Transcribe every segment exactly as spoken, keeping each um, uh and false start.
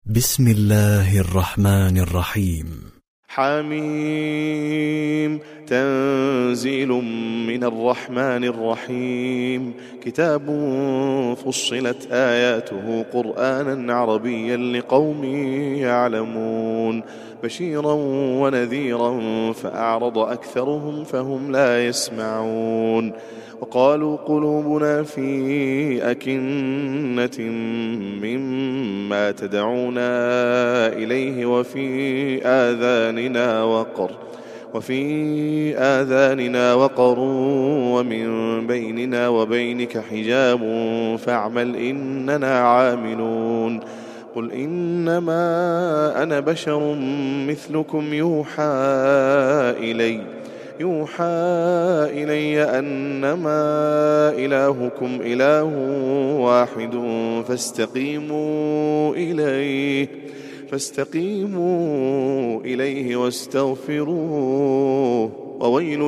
بسم الله الرحمن الرحيم. حميم تنزيل من الرحمن الرحيم. كتاب فصلت آياته قرآنا عربيا لقوم يعلمون، بشيرا ونذيرا فأعرض أكثرهم فهم لا يسمعون. وقالوا قلوبنا في أكنة مما تدعونا إليه وفي آذاننا وقر وفي آذاننا وقر ومن بيننا وبينك حجاب فاعمل إننا عاملون. قل إنما أنا بشر مثلكم يوحى إلي يوحى إلي أنما إلهكم إله واحد فاستقيموا إليه فاستقيموا إليه واستغفروه. وويل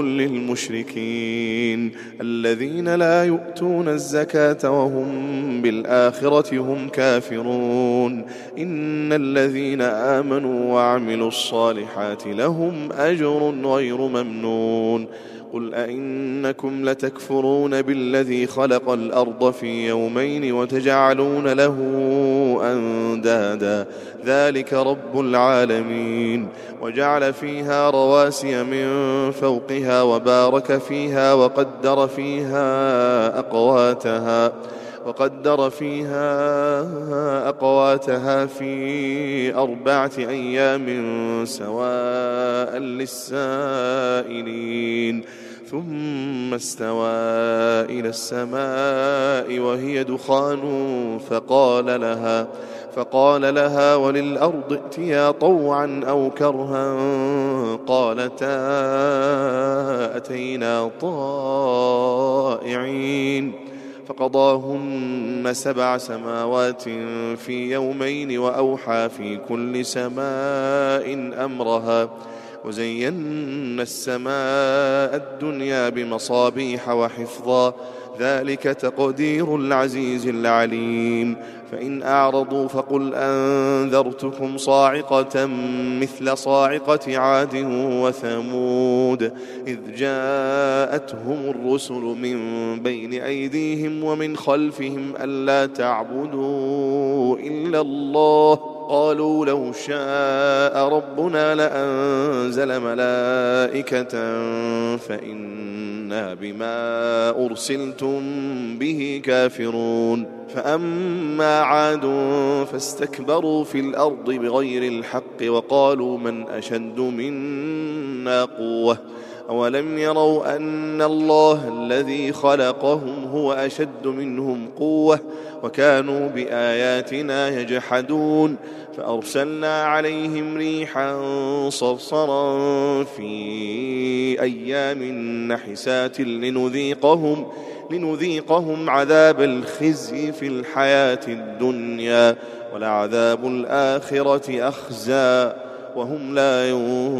للمشركين الذين لا يؤتون الزكاة وهم بالآخرة هم كافرون. إن الذين آمنوا وعملوا الصالحات لهم أجر غير ممنون. قل أئنكم لتكفرون بالذي خلق الأرض في يومين وتجعلون له أندادا ذلك رب العالمين. وجعل فيها رواسي من فوقها وبارك فيها وقدر فيها أقواتها وقدر فيها أقواتها في أربعة أيام سواء للسائلين. ثم استوى إلى السماء وهي دخان فقال لها فقال لها وللأرض ائتيا طوعا أو كرها قالتا أتينا طائعين. فقضاهن سبع سماوات في يومين وأوحى في كل سماء أمرها وزينا السماء الدنيا بمصابيح وحفظا ذلك تقدير العزيز العليم. فإن أعرضوا فقل أنذرتكم صاعقة مثل صاعقة عاد وثمود إذ جاءتهم الرسل من بين أيديهم ومن خلفهم ألا تعبدوا إلا الله قالوا لو شاء ربنا لأنزل ملائكة فإنا بما أرسلتم به كافرون. فأما عاد فاستكبروا في الأرض بغير الحق وقالوا من أشد منا قوة أولم يروا أن الله الذي خلقهم هو أشد منهم قوة وكانوا بآياتنا يجحدون. فأرسلنا عليهم ريحا صرصرا في أيام نحسات لنذيقهم لنذيقهم عذاب الخزي في الحياة الدنيا ولعذاب الآخرة أخزى وهم لا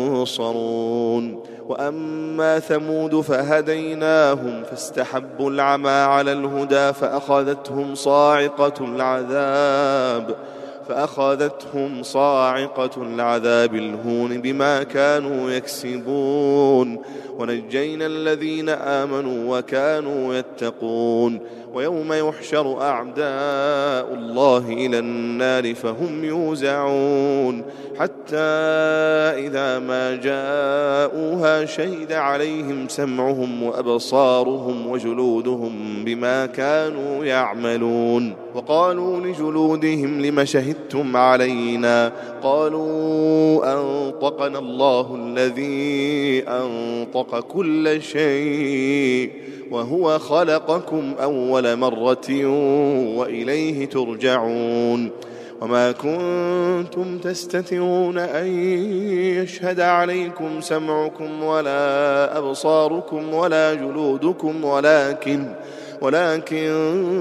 ينصرون. وأما ثمود فهديناهم فاستحبوا العمى على الهدى فأخذتهم صاعقة العذاب فأخذتهم صاعقة العذاب الهون بما كانوا يكسبون. ونجينا الذين آمنوا وكانوا يتقون. ويوم يحشر أعداء الله إلى النار فهم يوزعون حتى إذا ما جاءوها شهد عليهم سمعهم وأبصارهم وجلودهم بما كانوا يعملون. وقالوا لجلودهم لم شهدتم علينا قالوا أنطقنا الله الذي أنطق كل شيء وهو خلقكم أول مرة وإليه ترجعون. وما كنتم تستترون أن يشهد عليكم سمعكم ولا أبصاركم ولا جلودكم ولكن ولكن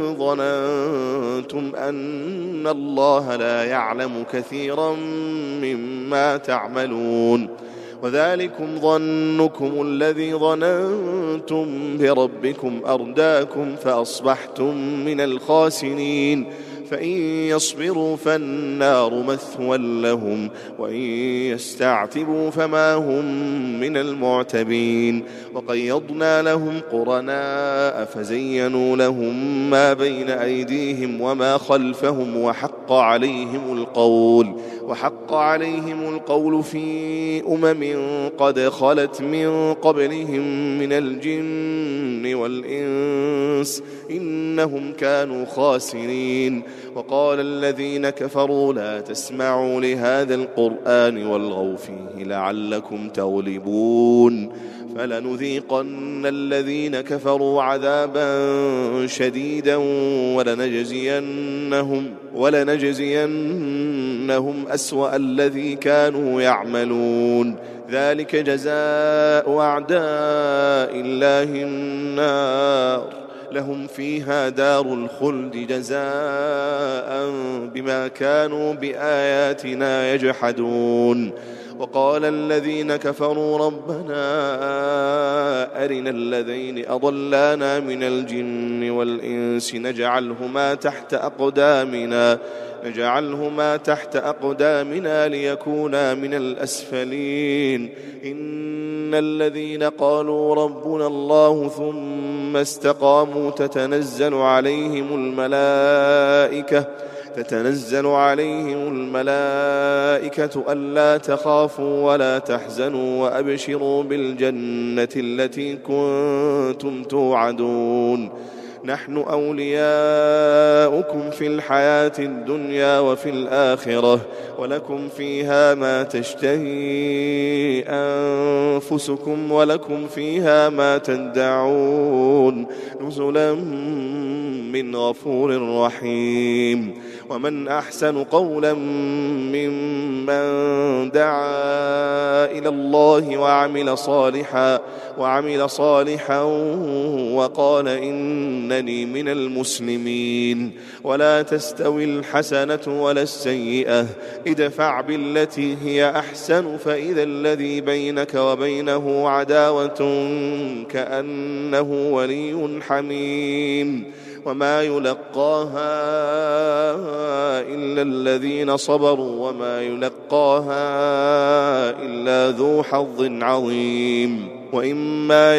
ظننتم أن الله لا يعلم كثيرا مما تعملون. وذلكم ظنكم الذي ظننتم بربكم أرداكم فأصبحتم من الخاسرين. فإن يصبروا فالنار مثوى لهم وإن يستعتبوا فما هم من المعتبين وقيضنا لهم قرناء فزينوا لهم ما بين أيديهم وما خلفهم وحق عليهم القول وحق عليهم القول في أمم قد خلت من قبلهم من الجن والإنس إنهم كانوا خاسرين وقال الذين كفروا لا تسمعوا لهذا القرآن والغوا فيه لعلكم تغلبون فلنذيقن الذين كفروا عذابا شديدا ولنجزينهم, ولنجزينهم أسوأ الذي كانوا يعملون ذلك جزاء أعداء الله النار لهم فيها دار الخلد جزاء بما كانوا بآياتنا يجحدون وقال الذين كفروا ربنا أرنا الذين أضلانا من الجن والإنس نجعلهما تحت أقدامنا نجعلهما تحت أقدامنا ليكونا من الأسفلين إن الذين قالوا ربنا الله ثم استقاموا تتنزل عليهم الملائكة تتنزل عليهم الملائكة ألا تخافوا ولا تحزنوا وأبشروا بالجنة التي كنتم توعدون نحن أولياؤكم في الحياة الدنيا وفي الآخرة ولكم فيها ما تشتهي أنفسكم ولكم فيها ما تدعون نزلا من غفور رحيم ومن أحسن قولا ممن دعا إلى الله وعمل صالحا وعمل صالحا وقال إنني من المسلمين ولا تستوي الحسنة ولا السيئة ادفع بالتي هي أحسن فإذا الذي بينك وبينه عداوة كأنه ولي حميم وما يلقاها إلا الذين صبروا وما يلقاها إلا ذو حظ عظيم وإما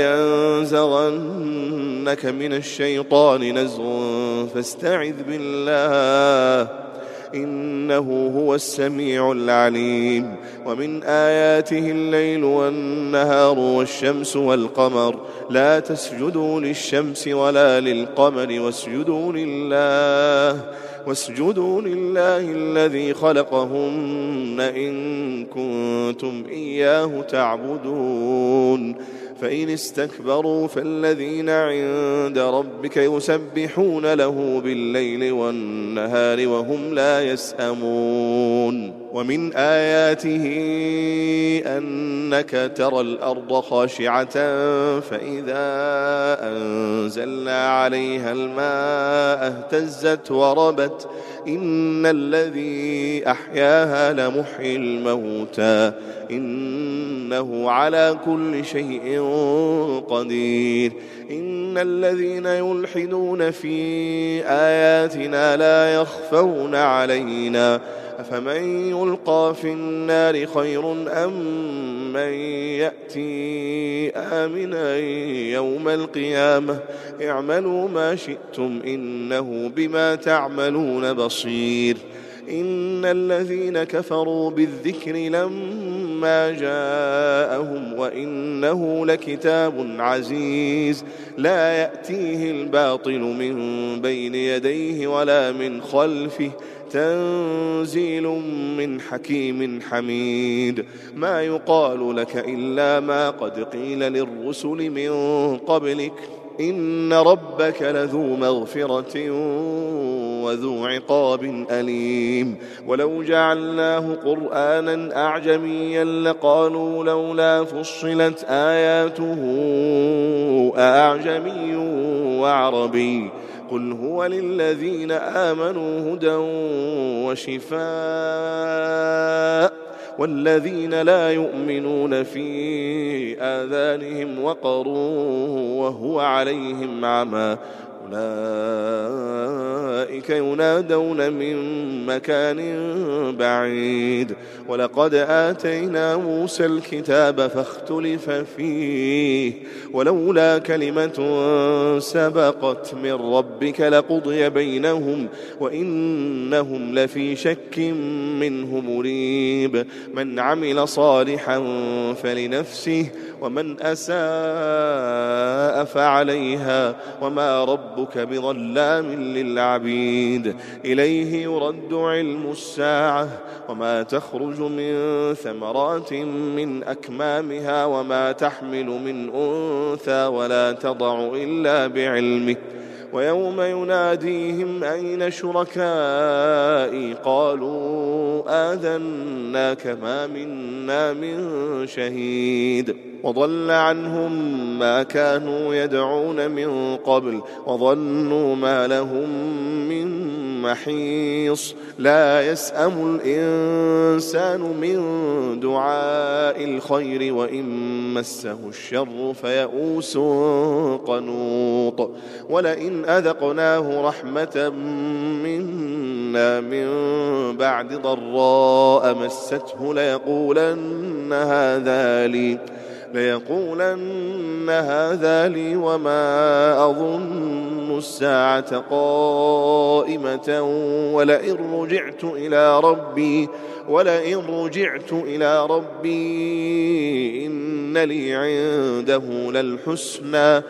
ينزغنك من الشيطان نزغ فاستعذ بالله إنه هو السميع العليم ومن آياته الليل والنهار والشمس والقمر لا تسجدوا للشمس ولا للقمر واسجدوا لله واسجدوا لله الذي خلقهن إن كنتم إياه تعبدون فإن استكبروا فالذين عند ربك يسبحون له بالليل والنهار وهم لا يسأمون ومن آياته أنك ترى الأرض خاشعة فإذا أنزلنا عليها الماء اهتزت وربت إن الذي أحياها لمحيي الموتى إنه على كل شيء قدير إن الذين يلحدون في آياتنا لا يخفون علينا أفمن يلقى في النار خير أم من يأتي آمنا يوم القيامة اعملوا ما شئتم إنه بما تعملون بصير إن الذين كفروا بالذكر لما جاءهم وإنه لكتاب عزيز لا يأتيه الباطل من بين يديه ولا من خلفه تنزيل من حكيم حميد ما يقال لك إلا ما قد قيل للرسل من قبلك إن ربك لذو مغفرة وذو عقاب أليم ولو جعلناه قرآنا أعجميا لقالوا لولا فصلت آياته أعجمي وعربي قل هو للذين آمنوا هدى وشفاء والذين لا يؤمنون في آذانهم وقر وهو عليهم عمى أولئك ربك ينادون من مكان بعيد ولقد آتينا موسى الكتاب فاختلف فيه ولولا كلمة سبقت من ربك لقضي بينهم وإنهم لفي شك منه مريب من عمل صالحا فلنفسه ومن أساء فعليها وما ربك بظلام للعبيد إليه يرد علم الساعة وما تخرج من ثمرات من أكمامها وما تحمل من أنثى ولا تضع إلا بعلمه ويوم يناديهم أين شركائي قالوا آذناك ما منا من شهيد وضل عنهم ما كانوا يدعون من قبل وظنوا ما لهم من محيص لا يسأم الإنسان من دعاء الخير وإن مسه الشر فيئوس قنوط ولئن أذقناه رحمة منا من بعد ضراء مسته ليقولن هذا لي ليقولن هذا لي وما أظن الساعة قائمة ولئن رجعت إلى ربي ولئن رجعت إلى ربي إن لي عنده للحسنى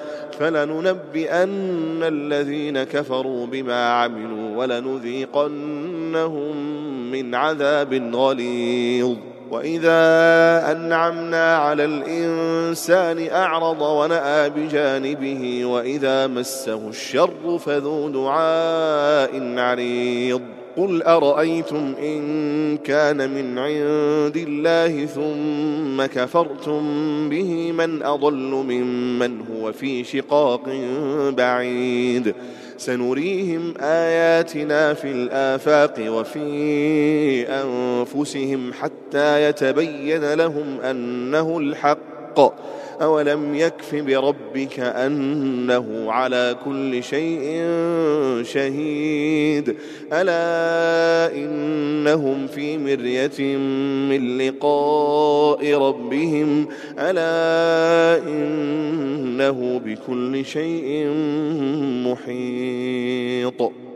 فلننبئن الذين كفروا بما عملوا ولنذيقنهم من عذاب غليظ وإذا أنعمنا على الإنسان أعرض ونأى بجانبه وإذا مسه الشر فذو دعاء عريض قل أرأيتم إن كان من عند الله ثم كفرتم به من أضل ممن هو في شقاق بعيد سنريهم آياتنا في الآفاق وفي أنفسهم حتى يتبين لهم أنه الحق أولم يكف بربك أنه على كل شيء شهيد ألا إنهم في مرية من لقاء ربهم ألا إنه بكل شيء محيط